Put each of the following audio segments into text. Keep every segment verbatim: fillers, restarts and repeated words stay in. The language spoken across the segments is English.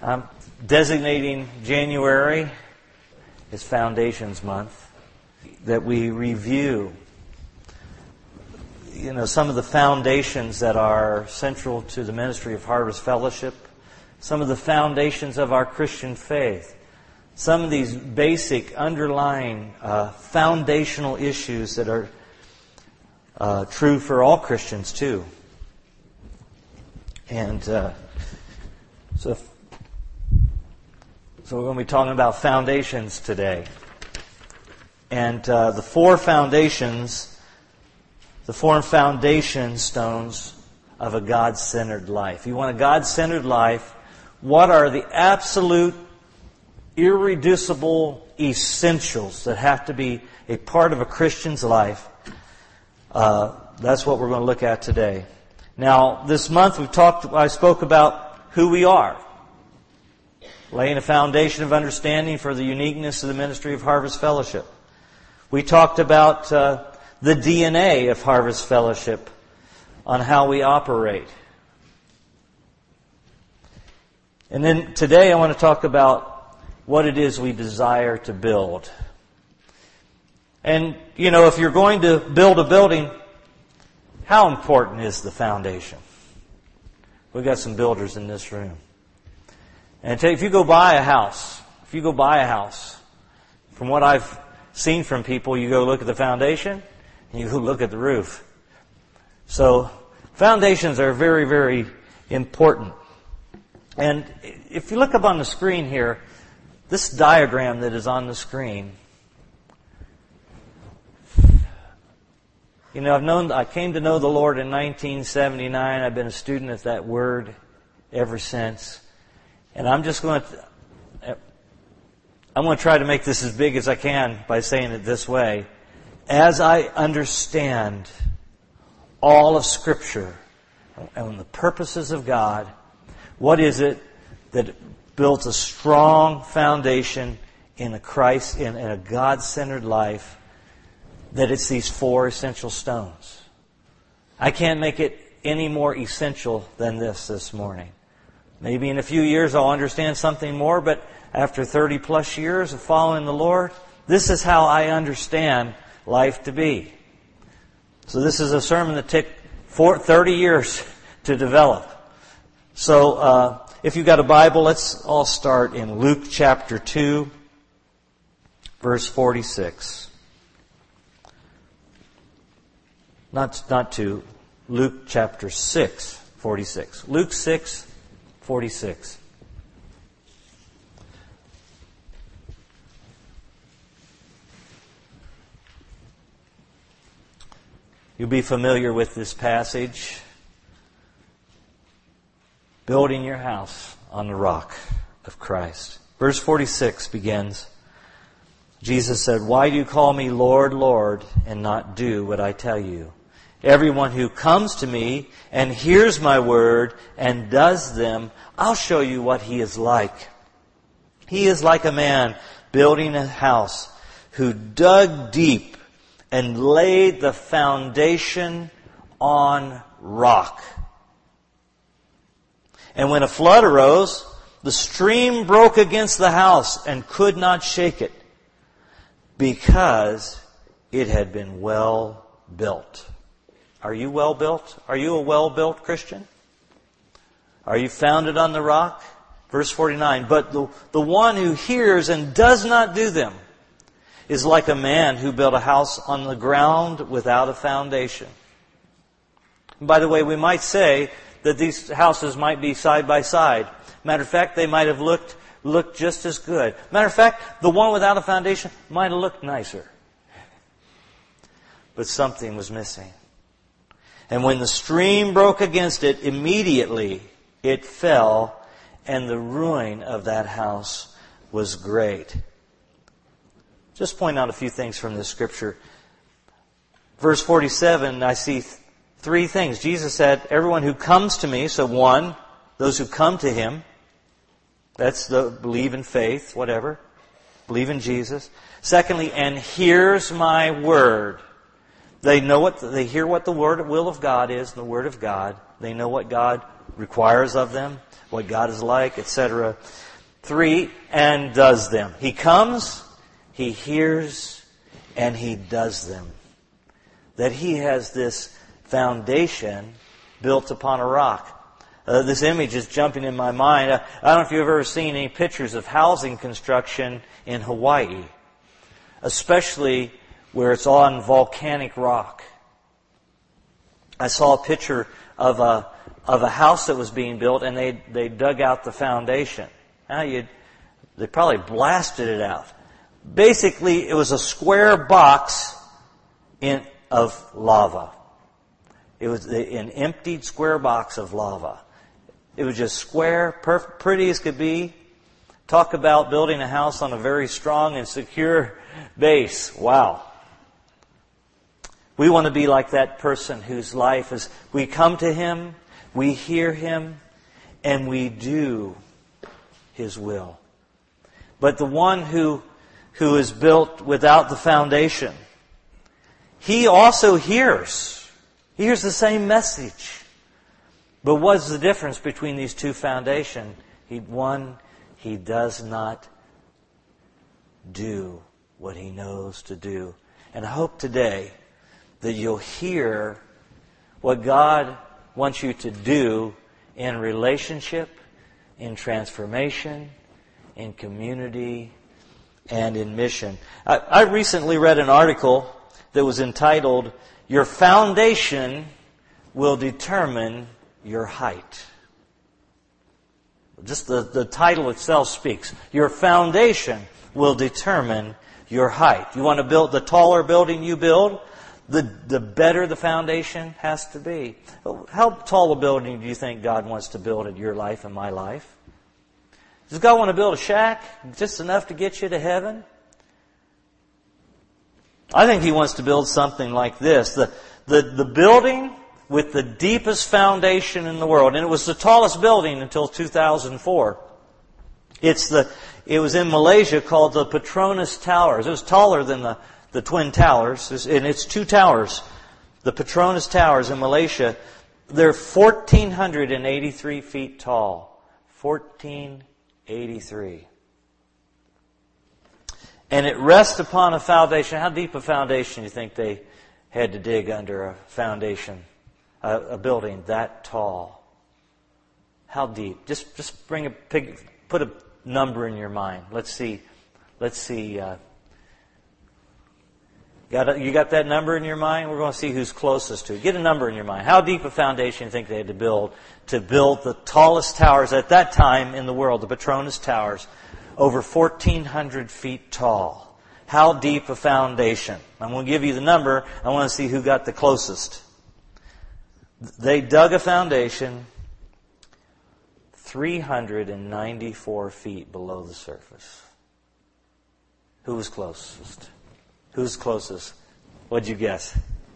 I'm designating January as Foundations Month, that we review, you know, some of the foundations that are central to the ministry of Harvest Fellowship, some of the foundations of our Christian faith, some of these basic underlying uh, foundational issues that are uh, true for all Christians too. And uh, so, so we're going to be talking about foundations today. And uh, the four foundations, the four foundation stones of a God-centered life. You want a God-centered life, what are the absolute, irreducible essentials that have to be a part of a Christian's life? Uh, that's what we're going to look at today. Now, this month we've talked, I spoke about who we are, laying a foundation of understanding for the uniqueness of the ministry of Harvest Fellowship. We talked about uh, the D N A of Harvest Fellowship, on how we operate. And then today I want to talk about what it is we desire to build. And, you know, if you're going to build a building, how important is the foundation? We've got some builders in this room. And I tell you, if you go buy a house, if you go buy a house, from what I've seen from people, you go look at the foundation and you go look at the roof. So foundations are very, very important. And if you look up on the screen here, this diagram that is on the screen, you know, I've known, I came to know the Lord in nineteen seventy-nine. I've been a student of that Word ever since. And I'm just going to, I'm going to try to make this as big as I can by saying it this way. As I understand all of Scripture and the purposes of God, what is it that builds a strong foundation in a Christ, in, in a God-centered life? That it's these four essential stones. I can't make it any more essential than this this morning. Maybe in a few years I'll understand something more, but after thirty plus years of following the Lord, this is how I understand life to be. So this is a sermon that took thirty years to develop. So uh, if you've got a Bible, let's all start in Luke chapter two, verse forty-six. Not, not two, Luke chapter six, forty-six. Luke six, forty-six. You'll be familiar with this passage. Building your house on the rock of Christ. Verse forty-six begins, Jesus said, "Why do you call me Lord, Lord, and not do what I tell you? Everyone who comes to me and hears my word and does them, I'll show you what he is like. He is like a man building a house who dug deep and laid the foundation on rock. And when a flood arose, the stream broke against the house and could not shake it, because it had been well built." Are you well built? Are you a well built Christian? Are you founded on the rock? Verse forty-nine, "But the, the one who hears and does not do them is like a man who built a house on the ground without a foundation." And by the way, we might say that these houses might be side by side. Matter of fact, they might have looked looked just as good. Matter of fact, the one without a foundation might have looked nicer. But something was missing. And when the stream broke against it, immediately it fell, and the ruin of that house was great. Just point out a few things from this scripture. Verse forty-seven, I see th- three things. Jesus said, everyone who comes to me, so one, those who come to Him, that's the believe in faith, whatever, believe in Jesus. Secondly, and hears my word. They know what, they hear what the word, will of God is, the word of God. They know what God requires of them, what God is like, et cetera. Three, and does them. He comes, He hears, and He does them. That He has this foundation built upon a rock. Uh, this image is jumping in my mind. Uh, I don't know if you've ever seen any pictures of housing construction in Hawaii, especially where it's on volcanic rock. I saw a picture of a of a house that was being built, and they they dug out the foundation. Now you, they probably blasted it out. Basically, it was a square box in of lava. It was an emptied square box of lava. It was just square, perfect, pretty as could be. Talk about building a house on a very strong and secure base. Wow. We want to be like that person whose life is, we come to Him, we hear Him, and we do His will. But the one who, who is built without the foundation, he also hears. He hears the same message. But what's the difference between these two foundations? He, one, he does not do what he knows to do. And I hope today that you'll hear what God wants you to do in relationship, in transformation, in community, and in mission. I, I recently read an article that was entitled, "Your Foundation Will Determine Your Height." Just the, the title itself speaks. Your foundation will determine your height. You want to build, the taller building you build, the, the better the foundation has to be. How tall a building do you think God wants to build in your life and my life? Does God want to build a shack just enough to get you to heaven? I think He wants to build something like this. The, the, the building with the deepest foundation in the world. And it was the tallest building until two thousand four. It's the, it was in Malaysia called the Petronas Towers. It was taller than the, the Twin Towers. And it's two towers. The Petronas Towers in Malaysia, they're one thousand four hundred eighty-three feet tall. one thousand four hundred eighty-three. And it rests upon a foundation. How deep a foundation do you think they had to dig under a foundation? A, a building that tall. How deep? Just just bring a pig, put a number in your mind. Let's see. Let's see. Uh, got a, you got that number in your mind? We're going to see who's closest to it. Get a number in your mind. How deep a foundation do you think they had to build to build the tallest towers at that time in the world, the Petronas Towers, over fourteen hundred feet tall? How deep a foundation? I'm going to give you the number. I want to see who got the closest. They dug a foundation three hundred ninety-four feet below the surface. Who was closest? Who's closest? What'd you guess?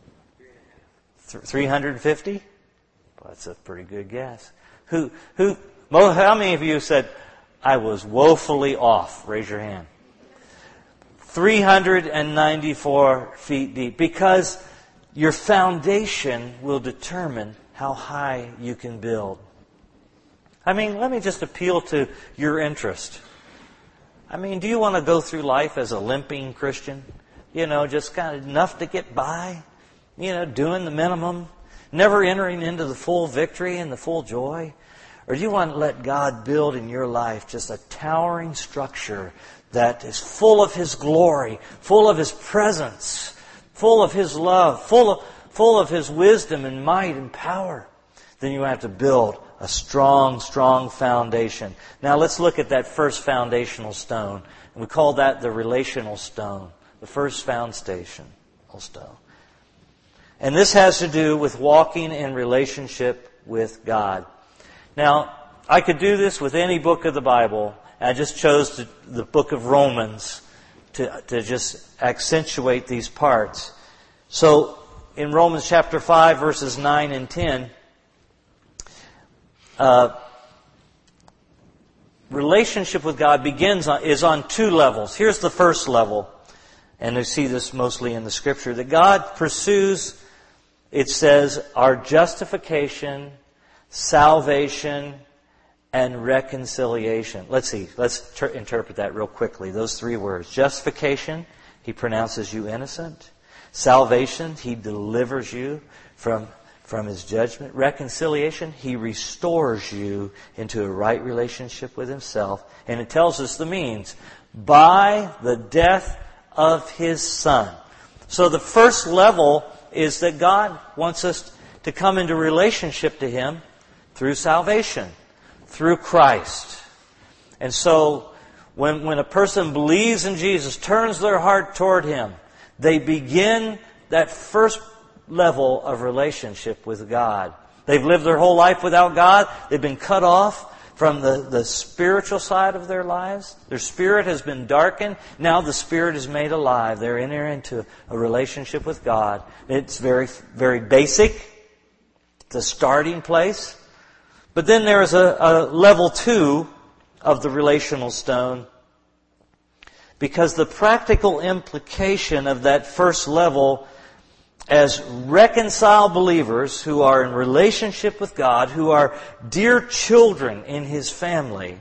three hundred fifty? Well, that's a pretty good guess. Who? Who? How many of you said, "I was woefully off"? Raise your hand. three hundred ninety-four feet deep. Because your foundation will determine how high you can build. I mean, let me just appeal to your interest. I mean, do you want to go through life as a limping Christian? You know, just kind of enough to get by? You know, doing the minimum? Never entering into the full victory and the full joy? Or do you want to let God build in your life just a towering structure that is full of His glory, full of His presence, full of His love, full of, full of His wisdom and might and power? Then you have to build a strong, strong foundation. Now let's look at that first foundational stone. We call that the relational stone. The first foundational stone. And this has to do with walking in relationship with God. Now, I could do this with any book of the Bible. I just chose to, the book of Romans to, to just accentuate these parts. So, in Romans chapter five, verses nine and ten, uh, relationship with God begins on, is on two levels. Here's the first level, and we see this mostly in the Scripture, that God pursues, it says, our justification salvation, and reconciliation. Let's see. Let's ter- interpret that real quickly. Those three words. Justification, He pronounces you innocent. Salvation, He delivers you from, from His judgment. Reconciliation, He restores you into a right relationship with Himself. And it tells us the means. By the death of His Son. So the first level is that God wants us to come into relationship to Him through salvation, through Christ. And so when, when a person believes in Jesus, turns their heart toward Him, they begin that first level of relationship with God. They've lived their whole life without God. They've been cut off from the, the spiritual side of their lives. Their spirit has been darkened. Now the spirit is made alive. They're entering into a relationship with God. It's very, very basic. It's a starting place. But then there is a, a level two of the relational stone, because the practical implication of that first level, as reconciled believers who are in relationship with God, who are dear children in His family,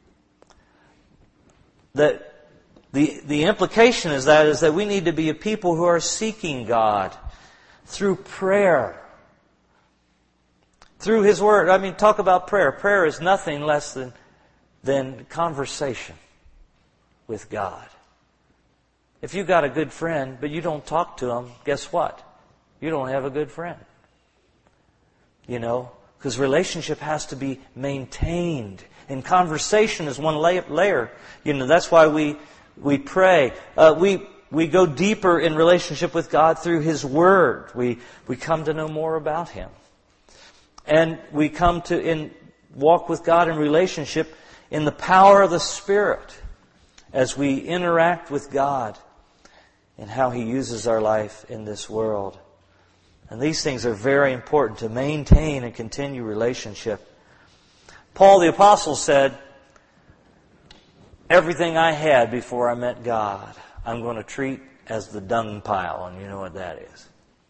that the, the implication is that is that we need to be a people who are seeking God through prayer, through His Word. I mean, talk about prayer. Prayer is nothing less than, than conversation with God. If you've got a good friend, but you don't talk to him, guess what? You don't have a good friend. You know, because relationship has to be maintained. And conversation is one layer. You know, that's why we we pray. Uh, we we go deeper in relationship with God through His Word. We we come to know more about Him. And we come to in walk with God in relationship in the power of the Spirit as we interact with God and how He uses our life in this world. And these things are very important to maintain and continue relationship. Paul the Apostle said, everything I had before I met God, I'm going to treat as the dung pile. And you know what that is.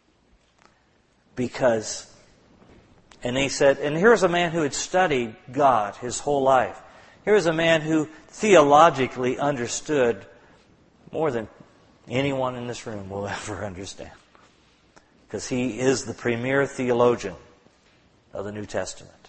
Because, and he said, and here's a man who had studied God his whole life. Here's a man who theologically understood more than anyone in this room will ever understand. Because he is the premier theologian of the New Testament.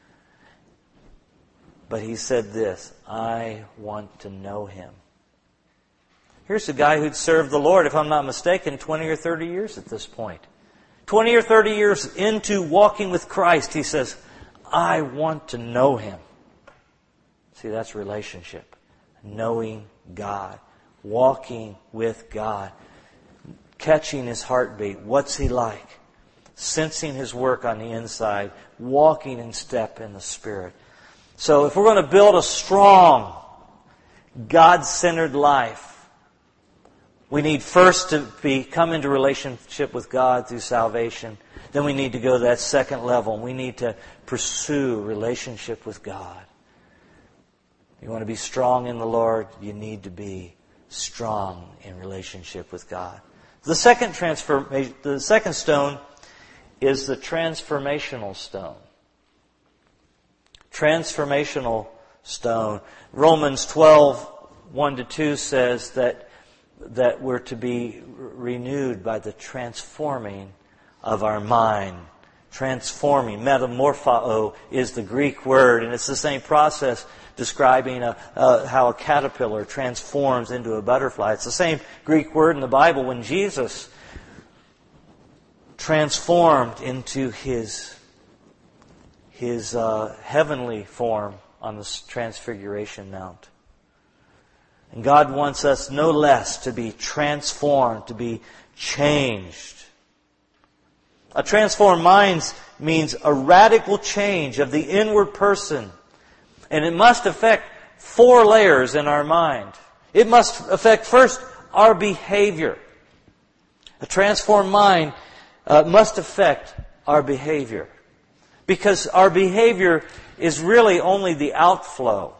But he said this, I want to know Him. Here's a guy who'd served the Lord, if I'm not mistaken, twenty or thirty years at this point. twenty or thirty years into walking with Christ, he says, I want to know Him. See, that's relationship. Knowing God. Walking with God. Catching His heartbeat. What's He like? Sensing His work on the inside. Walking in step in the Spirit. So if we're going to build a strong, God-centered life, we need first to be, come into relationship with God through salvation. Then we need to go to that second level. We need to pursue relationship with God. You want to be strong in the Lord, you need to be strong in relationship with God. The second transformation, the second stone is the transformational stone. Transformational stone. Romans twelve, one to two says that that we're to be renewed by the transforming of our mind. Transforming, metamorpho is the Greek word, and it's the same process describing a, uh, how a caterpillar transforms into a butterfly. It's the same Greek word in the Bible when Jesus transformed into His, his uh, heavenly form on the Transfiguration Mount. And God wants us no less to be transformed, to be changed. A transformed mind means a radical change of the inward person. And it must affect four layers in our mind. It must affect first our behavior. A transformed mind uh, must affect our behavior. Because our behavior is really only the outflow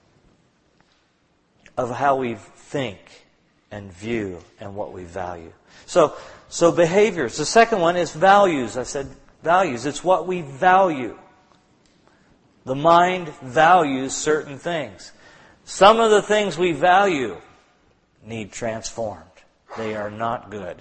of how we think and view and what we value. So, so behaviors. The second one is values. I said values. It's what we value. The mind values certain things. Some of the things we value need transformed. They are not good.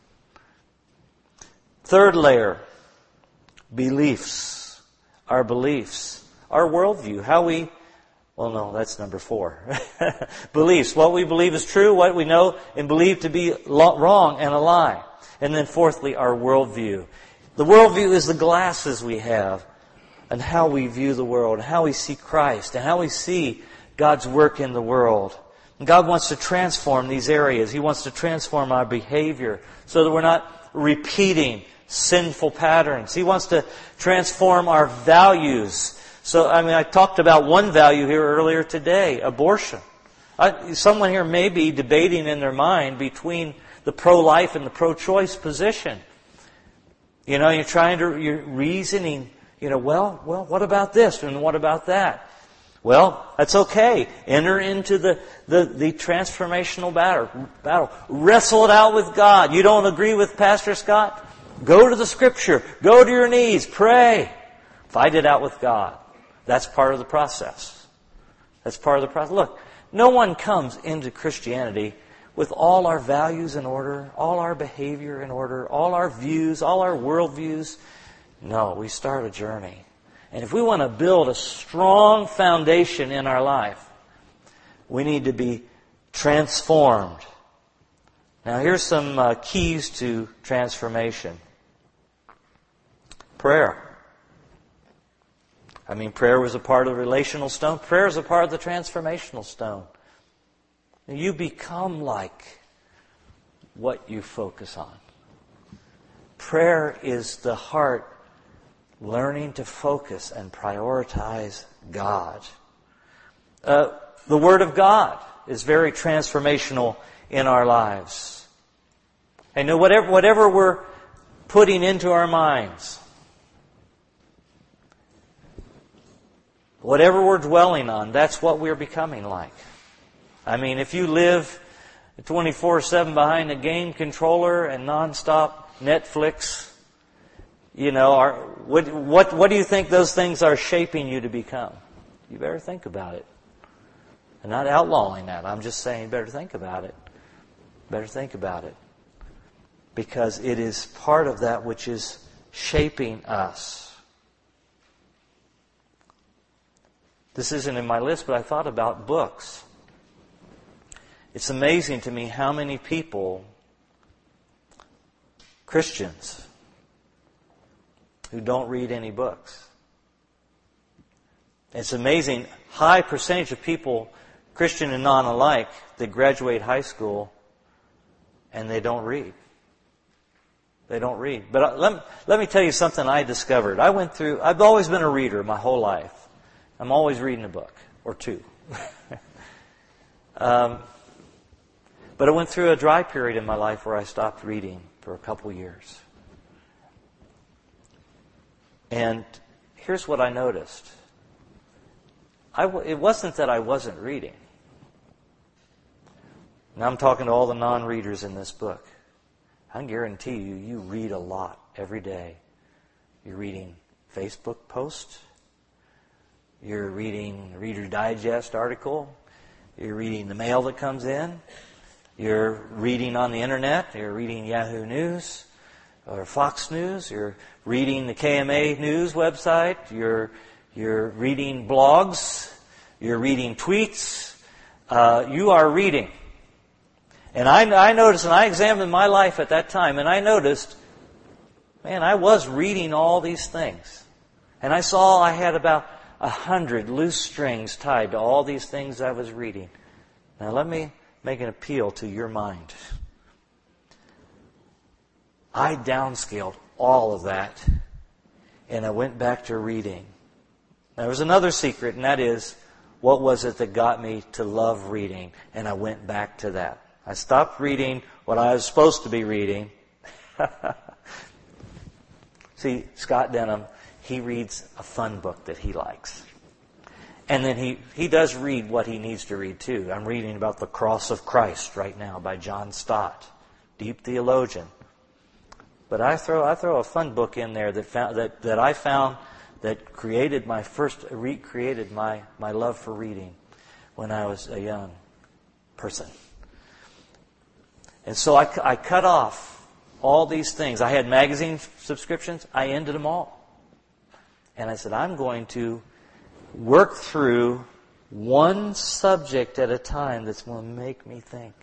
Third layer, beliefs. Our beliefs. Our worldview. How we, well no, that's number four. Beliefs. What we believe is true, what we know and believe to be wrong and a lie. And then fourthly, our worldview. The worldview is the glasses we have and how we view the world, and how we see Christ, and how we see God's work in the world. And God wants to transform these areas. He wants to transform our behavior so that we're not repeating sinful patterns. He wants to transform our values. So, I mean, I talked about one value here earlier today, abortion. I, someone here may be debating in their mind between the pro-life and the pro-choice position. You know, you're trying to, you're reasoning, you know, well, well, what about this and what about that? Well, that's okay. Enter into the, the, the transformational battle, battle. Wrestle it out with God. You don't agree with Pastor Scott? Go to the Scripture. Go to your knees. Pray. Fight it out with God. That's part of the process. That's part of the process. Look, no one comes into Christianity with all our values in order, all our behavior in order, all our views, all our worldviews. No, we start a journey. And if we want to build a strong foundation in our life, we need to be transformed. Now, here's some uh, keys to transformation. Prayer. I mean, prayer was a part of the relational stone. Prayer is a part of the transformational stone. You become like what you focus on. Prayer is the heart learning to focus and prioritize God. Uh, the Word of God is very transformational in our lives. And know whatever whatever we're putting into our minds, whatever we're dwelling on, that's what we're becoming like. I mean, if you live twenty-four seven behind a game controller and nonstop Netflix, you know, are, what, what, what do you think those things are shaping you to become? You better think about it. I'm not outlawing that. I'm just saying you better think about it. Better think about it. Because it is part of that which is shaping us. This isn't in my list, but I thought about books. It's amazing to me how many people, Christians, who don't read any books. It's amazing, high percentage of people, Christian and non-alike, that graduate high school and they don't read. They don't read. But let, let me tell you something I discovered. I went through, I've always been a reader my whole life. I'm always reading a book, or two. um, but I went through a dry period in my life where I stopped reading for a couple years. And here's what I noticed. I w- it wasn't that I wasn't reading. Now I'm talking to all the non-readers in this book. I can guarantee you, you read a lot every day. You're reading Facebook posts. You're reading Reader's Digest article. You're reading the mail that comes in. You're reading on the internet. You're reading Yahoo News or Fox News. You're reading the K M A News website. You're you're reading blogs. You're reading tweets. Uh, you are reading. And I, I noticed, and I examined my life at that time, and I noticed, man, I was reading all these things. And I saw I had about a hundred loose strings tied to all these things I was reading. Now let me make an appeal to your mind. I downscaled all of that, and I went back to reading. Now, there was another secret, and that is, what was it that got me to love reading? And I went back to that. I stopped reading what I was supposed to be reading. See, Scott Denham, he reads a fun book that he likes. And then he, he does read what he needs to read too. I'm reading about the Cross of Christ right now by John Stott, deep theologian. But I throw I throw a fun book in there that found, that, that I found that created my first, recreated my, my love for reading when I was a young person. And so I, I cut off all these things. I had magazine subscriptions. I ended them all. And I said, I'm going to work through one subject at a time that's going to make me think.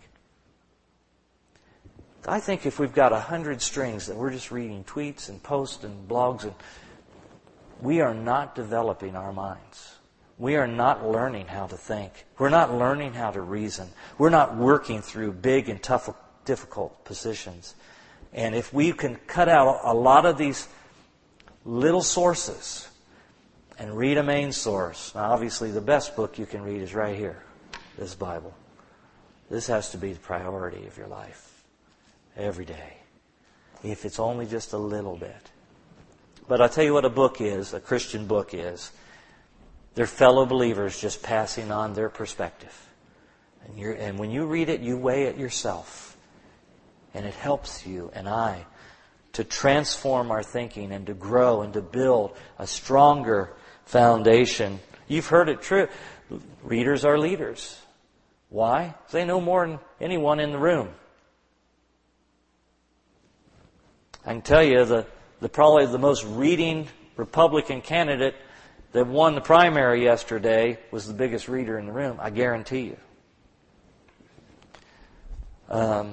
I think if we've got a hundred strings that we're just reading tweets and posts and blogs, and we are not developing our minds. We are not learning how to think. We're not learning how to reason. We're not working through big and tough, difficult positions. And if we can cut out a lot of these little sources and read a main source. Now, obviously, the best book you can read is right here, this Bible. This has to be the priority of your life every day, if it's only just a little bit. But I'll tell you what a book is, a Christian book is. They're fellow believers just passing on their perspective. And, you're, and when you read it, you weigh it yourself. And it helps you and I to transform our thinking and to grow and to build a stronger foundation. You've heard it true. Readers are leaders. Why? They know more than anyone in the room. I can tell you the, the probably the most reading Republican candidate that won the primary yesterday was the biggest reader in the room. I guarantee you. Um,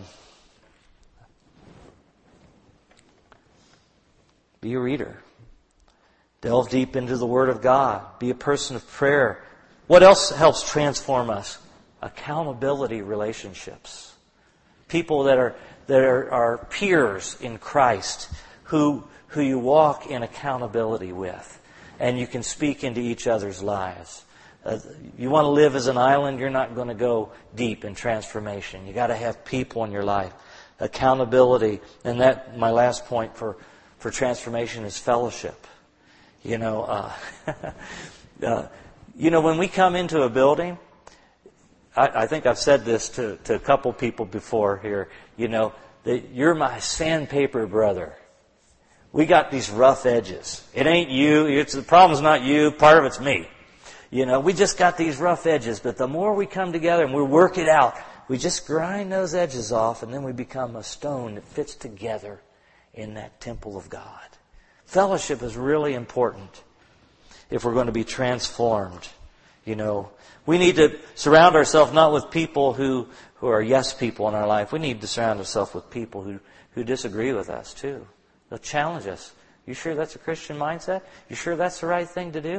be a reader. Delve deep into the Word of God. Be a person of prayer. What else helps transform us? Accountability relationships. People that are that are, are peers in Christ who who you walk in accountability with. And you can speak into each other's lives. Uh, you want to live as an island, you're not going to go deep in transformation. You got to have people in your life. Accountability. And that, my last point for, for transformation is fellowship. You know, uh, uh, you know, when we come into a building, I, I think I've said this to, to a couple people before here, you know, that you're my sandpaper brother. We got these rough edges. It ain't you. It's, the problem's not you. Part of it's me. You know, we just got these rough edges. But the more we come together and we work it out, we just grind those edges off, and then we become a stone that fits together in that temple of God. Fellowship is really important if we're going to be transformed. You know, we need to surround ourselves not with people who, who are yes people in our life. We need to surround ourselves with people who, who disagree with us too. They'll challenge us. You sure that's a Christian mindset? You sure that's the right thing to do?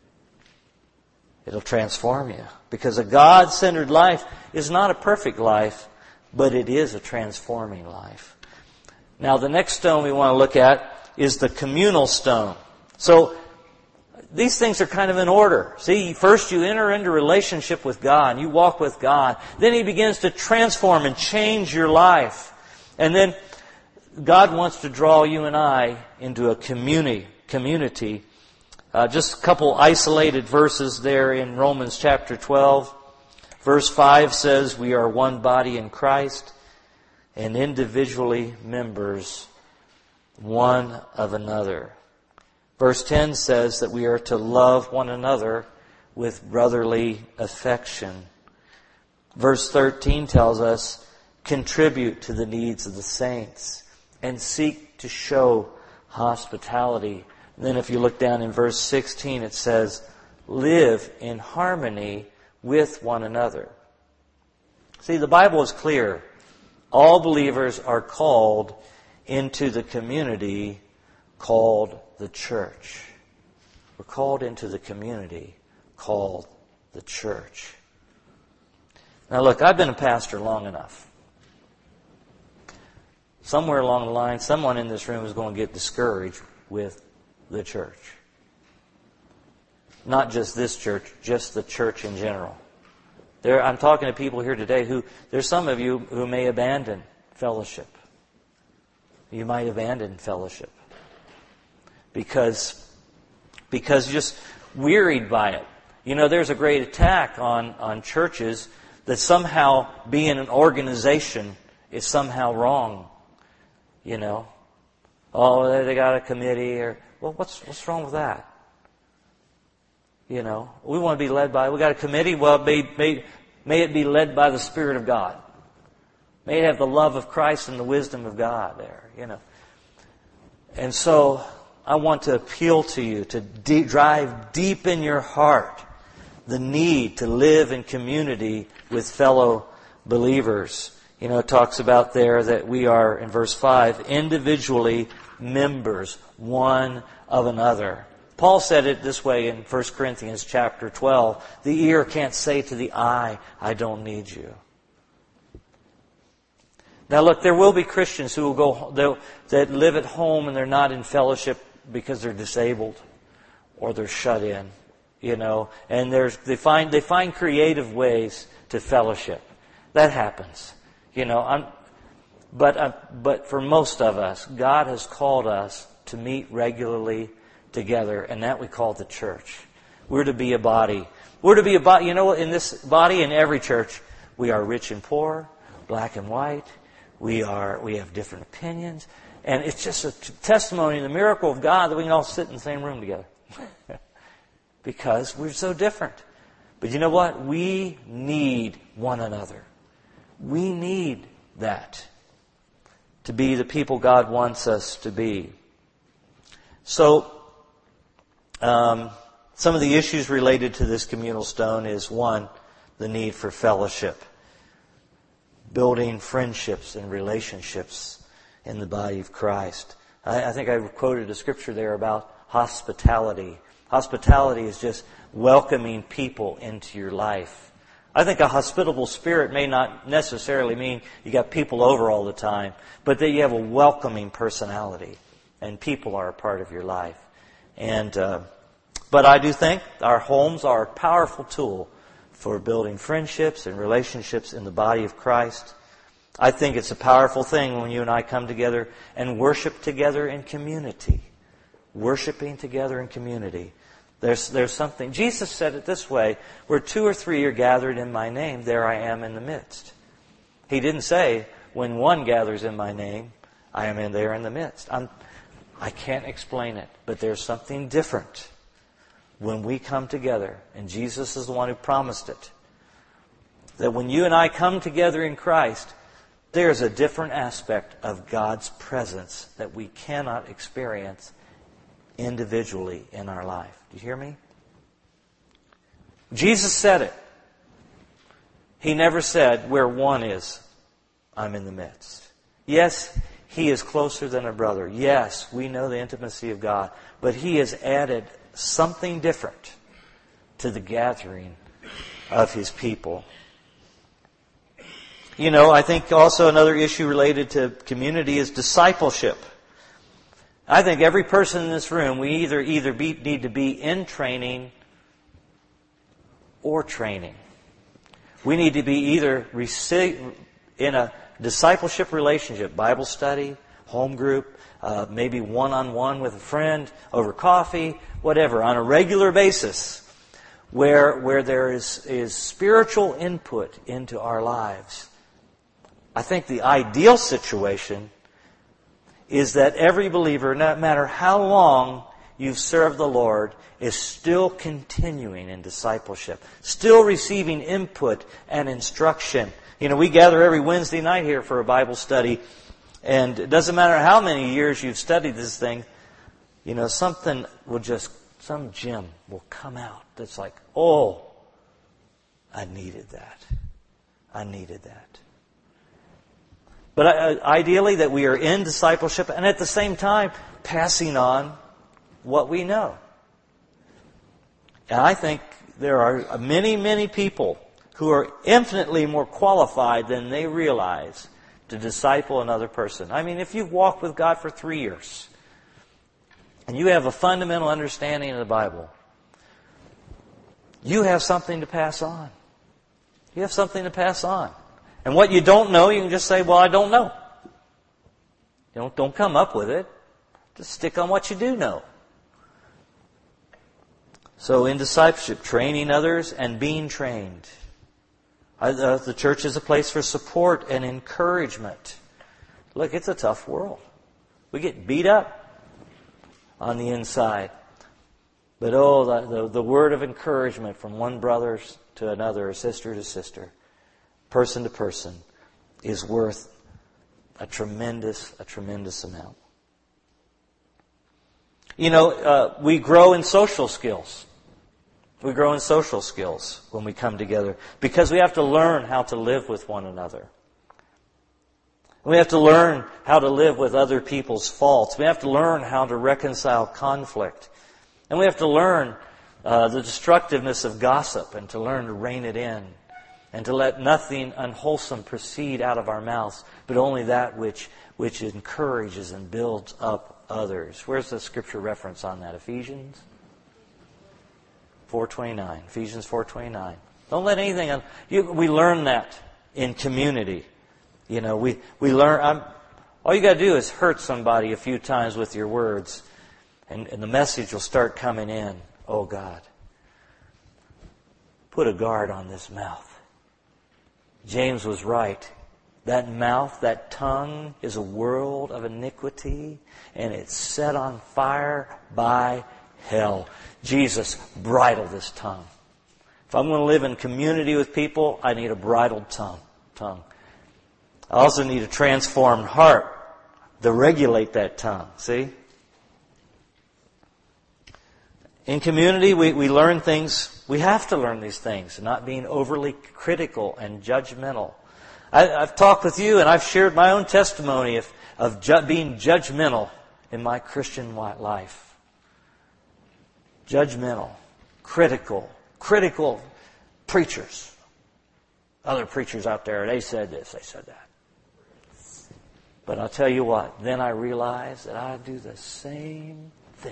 It'll transform you. Because a God-centered life is not a perfect life, but it is a transforming life. Now, the next stone we want to look at is the communal stone. So, these things are kind of in order. See, first you enter into relationship with God, and you walk with God. Then He begins to transform and change your life. And then God wants to draw you and I into a community. community. Uh, just a couple isolated verses there in Romans chapter twelve. Verse five says, we are one body in Christ and individually members one of another. Verse ten says that we are to love one another with brotherly affection. Verse thirteen tells us, contribute to the needs of the saints and seek to show hospitality. And then if you look down in verse sixteen, it says, live in harmony with one another. See, the Bible is clear. All believers are called into the community called the church. We're called into the community called the church. Now look, I've been a pastor long enough. Somewhere along the line, someone in this room is going to get discouraged with the church. Not just this church, just the church in general. There, I'm talking to people here today who, there's some of you who may abandon fellowship. You might abandon fellowship. Because, because you're just wearied by it. You know, there's a great attack on, on churches that somehow being an organization is somehow wrong. You know, oh, they got a committee, or well, what's what's wrong with that? You know, we want to be led by, we got a committee, well, may, may, may it be led by the Spirit of God. May it have the love of Christ and the wisdom of God there, you know. And so, I want to appeal to you to de- drive deep in your heart the need to live in community with fellow believers. You know, it talks about there that we are, in verse five, individually members one of another. Paul said it this way in First Corinthians chapter twelve. The ear can't say to the eye, I don't need you. Now look, there will be Christians who will go, that live at home and they're not in fellowship because they're disabled or they're shut in, you know, and there's, they find, they find creative ways to fellowship. That happens, you know, I'm, but, uh, but for most of us, God has called us to meet regularly together, and that we call the church. We're to be a body. We're to be a body, you know, in this body, in every church, we are rich and poor, black and white. We are, we have different opinions. And it's just a testimony, the miracle of God, that we can all sit in the same room together. Because we're so different. But you know what? We need one another. We need that to be the people God wants us to be. So, um, some of the issues related to this communal stone is, one, the need for fellowship. Building friendships and relationships in the body of Christ. I, I think I quoted a scripture there about hospitality. Hospitality is just welcoming people into your life. I think a hospitable spirit may not necessarily mean you got people over all the time, but that you have a welcoming personality, and people are a part of your life. And uh, but I do think our homes are a powerful tool for building friendships and relationships in the body of Christ. I think it's a powerful thing when you and I come together and worship together in community. Worshiping together in community. There's, there's something. Jesus said it this way, where two or three are gathered in my name, there I am in the midst. He didn't say, when one gathers in my name, I am in there in the midst. I'm, I can't explain it, but there's something different when we come together, and Jesus is the one who promised it, that when you and I come together in Christ, there's a different aspect of God's presence that we cannot experience individually in our life. Do you hear me? Jesus said it. He never said, where one is, I'm in the midst. Yes, He is closer than a brother. Yes, we know the intimacy of God, but He has added something different to the gathering of His people. You know, I think also another issue related to community is discipleship. I think every person in this room, we either either be, need to be in training or training. We need to be either receive, in a discipleship relationship, Bible study, home group, uh, maybe one-on-one with a friend, over coffee, whatever, on a regular basis, where where there is, is spiritual input into our lives. I think the ideal situation is that every believer, no matter how long you've served the Lord, is still continuing in discipleship, still receiving input and instruction. You know, we gather every Wednesday night here for a Bible study, and it doesn't matter how many years you've studied this thing, you know, something will just, some gem will come out that's like, oh, I needed that. I needed that. But ideally that we are in discipleship and at the same time passing on what we know. And I think there are many, many people who are infinitely more qualified than they realize to disciple another person. I mean, if you've walked with God for three years and you have a fundamental understanding of the Bible, you have something to pass on. You have something to pass on. And what you don't know, you can just say, well, I don't know. You don't, don't come up with it. Just stick on what you do know. So in discipleship, training others and being trained. Uh, the church is a place for support and encouragement. Look, it's a tough world. We get beat up on the inside. But oh, the, the, the word of encouragement from one brother to another, or sister to sister, person to person, is worth a tremendous, a tremendous amount. You know, uh, we grow in social skills. We grow in social skills when we come together because we have to learn how to live with one another. We have to learn how to live with other people's faults. We have to learn how to reconcile conflict. And we have to learn uh, the destructiveness of gossip and to learn to rein it in and to let nothing unwholesome proceed out of our mouths, but only that which, which encourages and builds up others. Where's the scripture reference on that? Ephesians four twenty-nine. Ephesians four twenty-nine. Don't let anything... Un- you, we learn that in community. You know, we, we learn... I'm, all you got to do is hurt somebody a few times with your words, and, and the message will start coming in. Oh, God, put a guard on this mouth. James was right. That mouth, that tongue, is a world of iniquity, and it's set on fire by hell. Jesus bridled this tongue. If I'm going to live in community with people, I need a bridled tongue. tongue. I also need a transformed heart to regulate that tongue. See? In community, we, we learn things. We have to learn these things, not being overly critical and judgmental. I, I've talked with you and I've shared my own testimony of, of ju- being judgmental in my Christian life. Judgmental, critical, critical preachers. Other preachers out there, they said this, they said that. But I'll tell you what, then I realized that I do the same thing.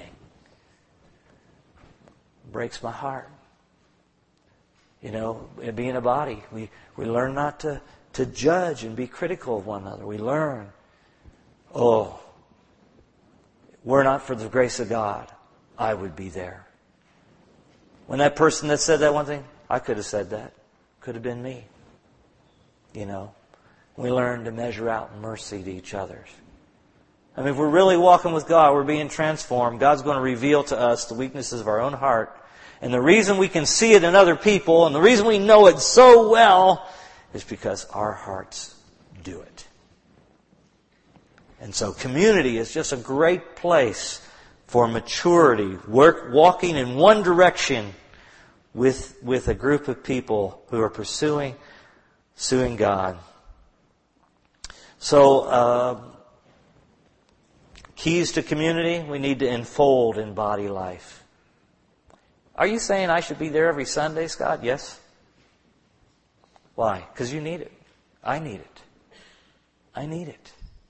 It breaks my heart. You know, being a body, we, we learn not to, to judge and be critical of one another. We learn, oh, were not for the grace of God, I would be there. When that person that said that one thing, I could have said that. Could have been me. You know, we learn to measure out mercy to each other. I mean, if we're really walking with God, we're being transformed, God's going to reveal to us the weaknesses of our own heart. And the reason we can see it in other people, and the reason we know it so well, is because our hearts do it. And so community is just a great place for maturity, work, walking in one direction with, with a group of people who are pursuing, pursuing God. So, uh, keys to community, we need to enfold in body life. Are you saying I should be there every Sunday, Scott? Yes. Why? Because you need it. I need it. I need it.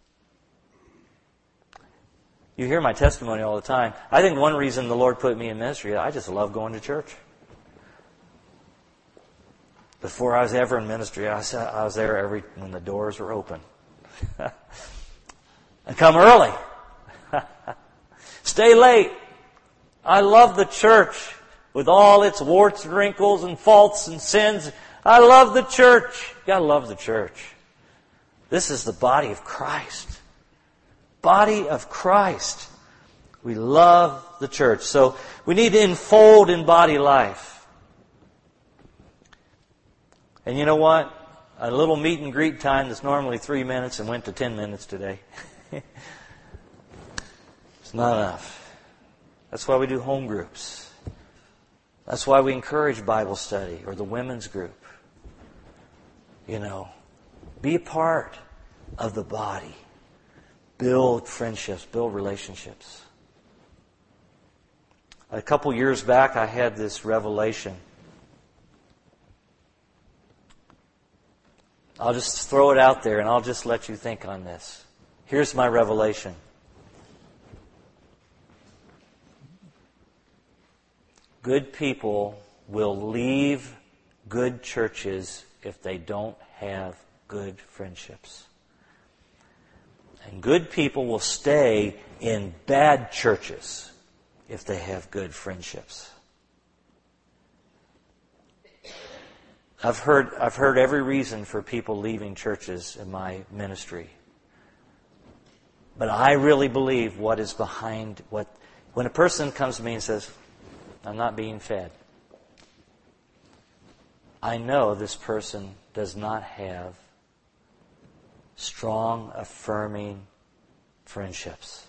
You hear my testimony all the time. I think one reason the Lord put me in ministry, I just love going to church. Before I was ever in ministry, I was there every when the doors were open. And come early. Stay late. I love the church with all its warts and wrinkles and faults and sins. I love the church. You gotta love the church. This is the body of Christ. Body of Christ. We love the church. So we need to enfold in body life. And you know what? A little meet and greet time that's normally three minutes and went to ten minutes today. It's not enough. That's why we do home groups. That's why we encourage Bible study or the women's group. You know, be a part of the body. Build friendships, build relationships. A couple years back, I had this revelation. I'll just throw it out there and I'll just let you think on this. Here's my revelation. Good people will leave good churches if they don't have good friendships. And good people will stay in bad churches if they have good friendships. I've heard I've heard every reason for people leaving churches in my ministry. But I really believe what is behind what when a person comes to me and says, I'm not being fed. I know this person does not have strong, affirming friendships.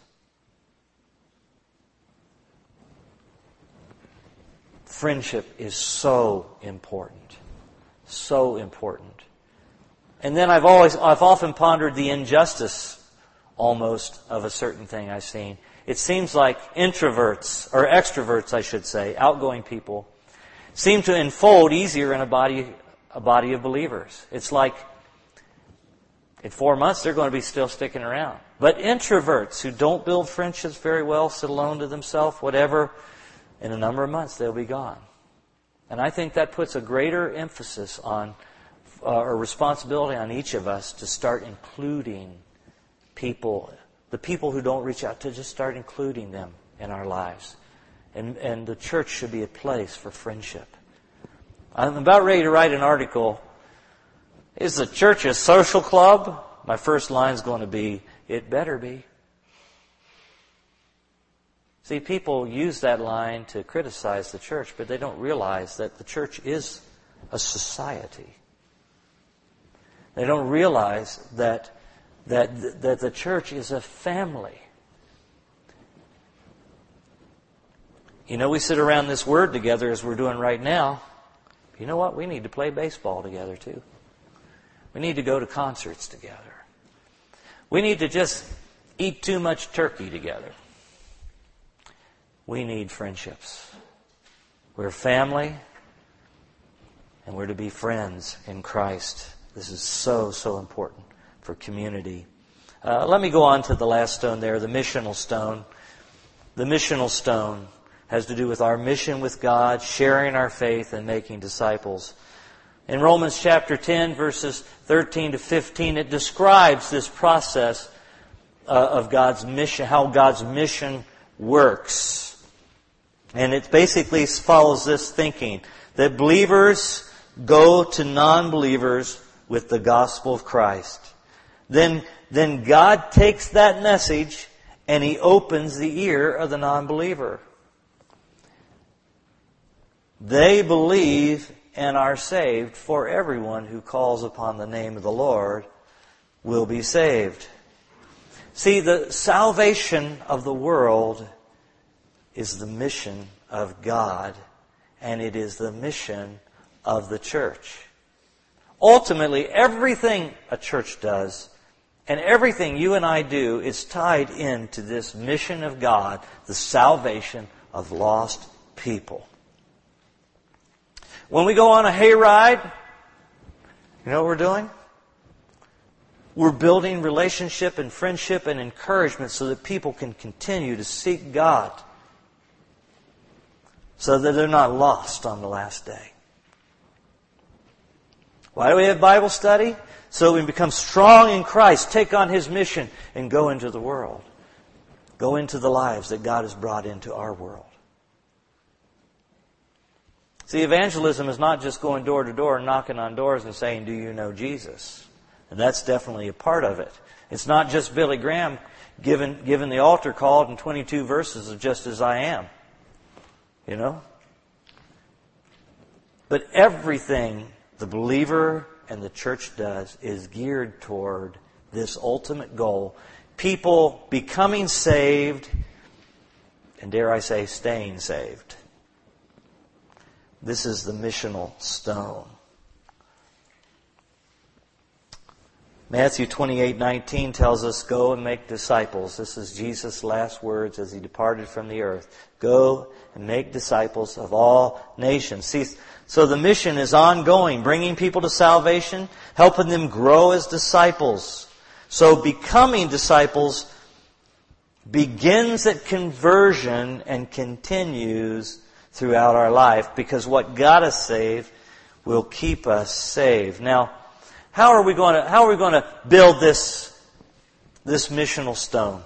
Friendship is so important. So important. And then I've always, I've often pondered the injustice almost of a certain thing I've seen. It seems like introverts, or extroverts I should say, outgoing people, seem to enfold easier in a body, a body of believers. It's like in four months they're going to be still sticking around. But introverts who don't build friendships very well, sit alone to themselves, whatever, in a number of months they'll be gone. And I think that puts a greater emphasis on, uh, or responsibility on each of us to start including people, the people who don't reach out, to just start including them in our lives. And, and the church should be a place for friendship. I'm about ready to write an article. Is the church a social club? My first line's going to be, it better be. See, people use that line to criticize the church, but they don't realize that the church is a society. They don't realize that that that the church is a family. You know, we sit around this word together as we're doing right now. You know what? We need to play baseball together too. We need to go to concerts together. We need to just eat too much turkey together. We need friendships. We're family, and we're to be friends in Christ. This is so, so important for community. Uh, let me go on to the last stone there, the missional stone. The missional stone has to do with our mission with God, sharing our faith, and making disciples. In Romans chapter ten, verses thirteen to fifteen, it describes this process uh, of God's mission, how God's mission works. And it basically follows this thinking, that believers go to non-believers with the gospel of Christ. Then, then God takes that message and He opens the ear of the non-believer. They believe and are saved, for everyone who calls upon the name of the Lord will be saved. See, the salvation of the world is the mission of God, and it is the mission of the church. Ultimately, everything a church does and everything you and I do is tied into this mission of God, the salvation of lost people. When we go on a hayride, you know what we're doing? We're building relationship and friendship and encouragement so that people can continue to seek God, so that they're not lost on the last day. Why do we have Bible study? So we become strong in Christ, take on His mission, and go into the world. Go into the lives that God has brought into our world. See, evangelism is not just going door to door and knocking on doors and saying, do you know Jesus? And that's definitely a part of it. It's not just Billy Graham given, given the altar call in twenty-two verses of just as I am. You know? But everything the believer and the church does is geared toward this ultimate goal. People becoming saved, and dare I say, staying saved. This is the missional stone. Matthew twenty-eight nineteen tells us, go and make disciples. This is Jesus' last words as He departed from the earth. Go and make disciples of all nations. See, so the mission is ongoing, bringing people to salvation, helping them grow as disciples. So becoming disciples begins at conversion and continues throughout our life, because what got us saved will keep us saved. Now, how are we going to how are we going to build this this missional stone?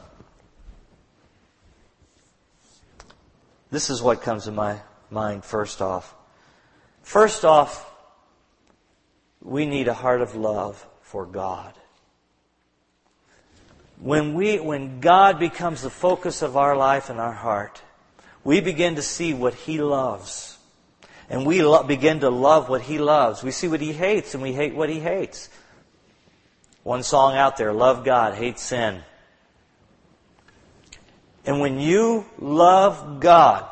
This is what comes to my mind first off. First off, we need a heart of love for God. When we when God becomes the focus of our life and our heart, we begin to see what He loves. And we lo- begin to love what He loves. We see what He hates, and we hate what He hates. One song out there, love God, hate sin. And when you love God,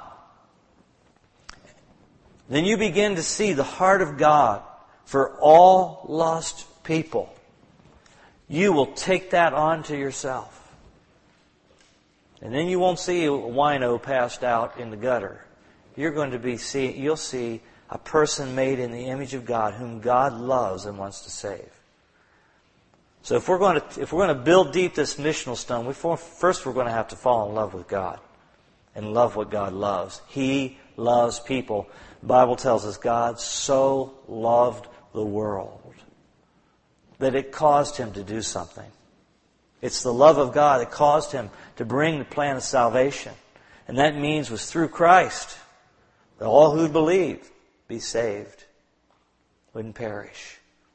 then you begin to see the heart of God for all lost people. You will take that on to yourself. And then you won't see a wino passed out in the gutter. You're going to be see, you'll see a person made in the image of God whom God loves and wants to save. So if we're going to if we're going to build deep this missional stone, we first we're going to have to fall in love with God and love what God loves. He loves people. The Bible tells us God so loved the world that it caused Him to do something. It's the love of God that caused Him to bring the plan of salvation. And that means was through Christ that all who believe be saved, wouldn't perish.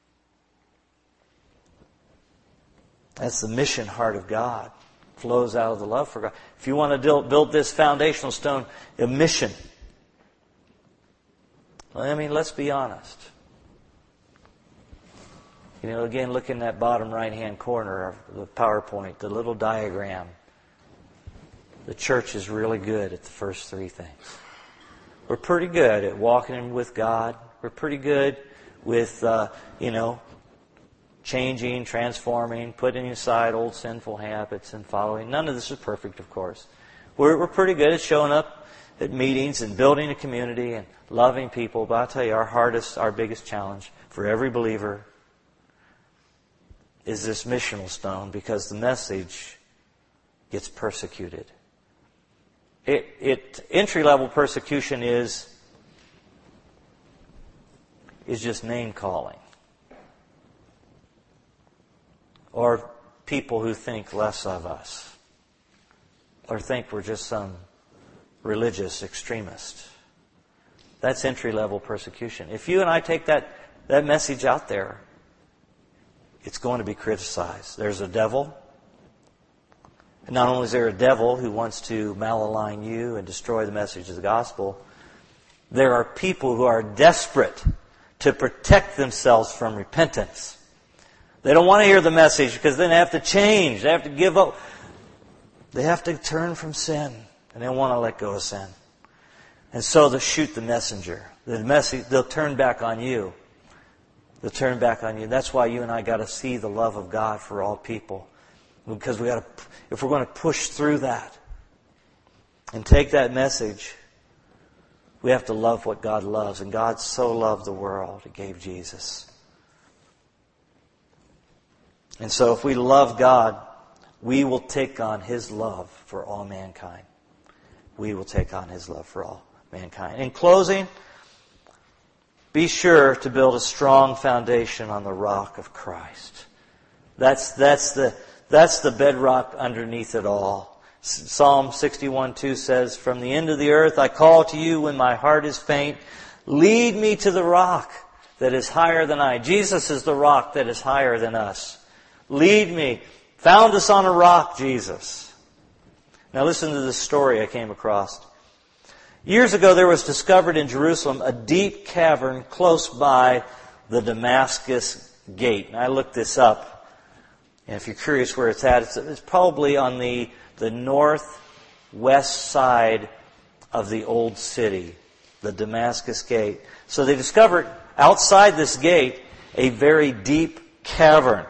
That's the mission heart of God. Flows out of the love for God. If you want to build this foundational stone, a mission. Well, I mean, let's be honest. You know, again, look in that bottom right-hand corner of the PowerPoint, the little diagram. The church is really good at the first three things. We're pretty good at walking with God. We're pretty good with, uh, you know, changing, transforming, putting aside old sinful habits and following. None of this is perfect, of course. We're, we're pretty good at showing up at meetings and building a community and loving people. But I'll tell you, our hardest, our biggest challenge for every believer is this missional stone, because the message gets persecuted. It, it entry-level persecution is is just name-calling. Or people who think less of us. Or think we're just some religious extremist. That's entry-level persecution. If you and I take that, that message out there, it's going to be criticized. There's a devil. And not only is there a devil who wants to malalign you and destroy the message of the gospel, there are people who are desperate to protect themselves from repentance. They don't want to hear the message because then they have to change. They have to give up. They have to turn from sin. And they want to let go of sin. And so they'll shoot the messenger. The message, they'll turn back on you. They'll turn back on you. That's why you and I got to see the love of God for all people. Because we got to, if we're going to push through that and take that message, we have to love what God loves. And God so loved the world, He gave Jesus. And so if we love God, we will take on His love for all mankind. We will take on His love for all mankind. In closing, be sure to build a strong foundation on the rock of Christ. That's, that's the, that's the bedrock underneath it all. Psalm sixty-one two says, "From the end of the earth I call to you when my heart is faint. Lead me to the rock that is higher than I." Jesus is the rock that is higher than us. Lead me. Found us on a rock, Jesus. Now listen to this story I came across. Years ago there was discovered in Jerusalem a deep cavern close by the Damascus Gate. And I looked this up. And if you're curious where it's at, it's, it's probably on the, the northwest side of the old city, the Damascus Gate. So they discovered outside this gate a very deep cavern.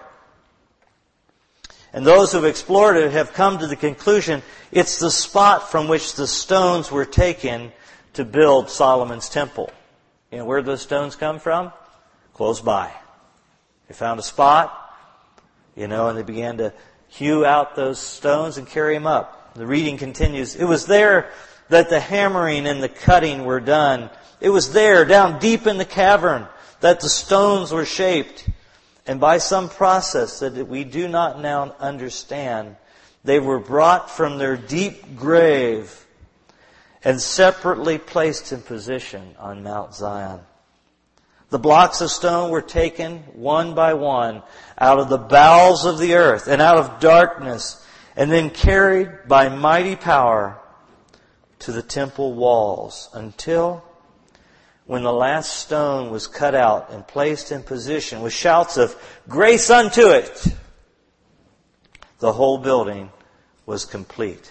And those who have explored it have come to the conclusion it's the spot from which the stones were taken to build Solomon's temple. You know where those stones come from? Close by. They found a spot, you know, and they began to hew out those stones and carry them up. The reading continues. It was there that the hammering and the cutting were done. It was there, down deep in the cavern, that the stones were shaped. And by some process that we do not now understand, they were brought from their deep grave and separately placed in position on Mount Zion. The blocks of stone were taken one by one out of the bowels of the earth and out of darkness, and then carried by mighty power to the temple walls until when the last stone was cut out and placed in position with shouts of "Grace unto it!" the whole building was complete.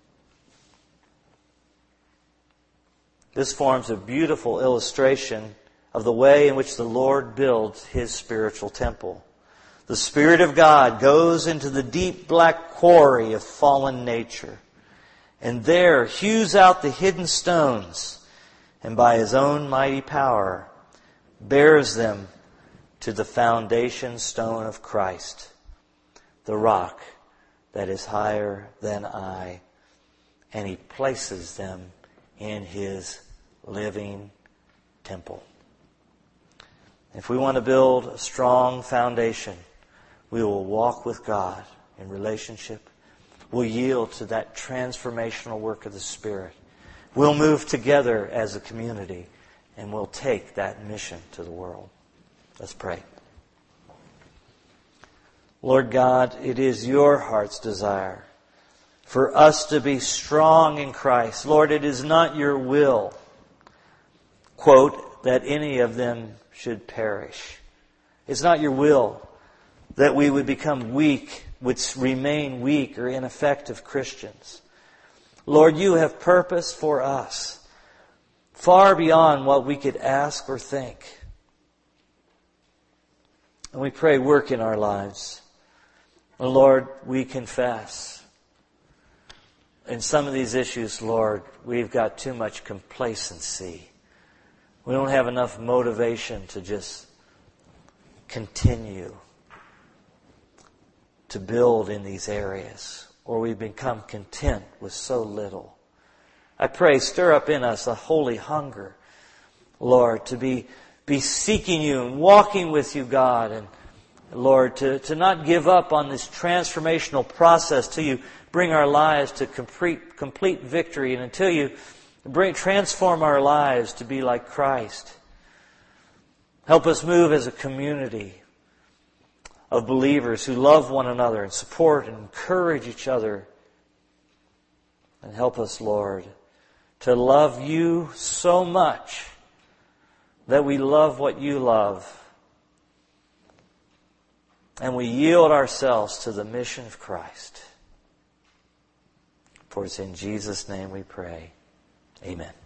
This forms a beautiful illustration of the way in which the Lord builds His spiritual temple. The Spirit of God goes into the deep black quarry of fallen nature, and there hews out the hidden stones, and by His own mighty power bears them to the foundation stone of Christ, the rock that is higher than I, and He places them in His living temple. If we want to build a strong foundation, we will walk with God in relationship. We'll yield to that transformational work of the Spirit. We'll move together as a community, and we'll take that mission to the world. Let's pray. Lord God, it is Your heart's desire for us to be strong in Christ. Lord, it is not Your will, quote, that any of them should perish. It's not Your will that we would become weak, would remain weak or ineffective Christians. Lord, You have purpose for us far beyond what we could ask or think. And we pray, work in our lives. And Lord, we confess in some of these issues, Lord, we've got too much complacency. We don't have enough motivation to just continue to build in these areas, or we become content with so little. I pray, stir up in us a holy hunger, Lord, to be, be seeking You and walking with You, God, and Lord, to, to not give up on this transformational process till You bring our lives to complete, complete victory, and until You bring, transform our lives to be like Christ. Help us move as a community of believers who love one another and support and encourage each other. And help us, Lord, to love You so much that we love what You love. And we yield ourselves to the mission of Christ. For it's in Jesus' name we pray. Amen.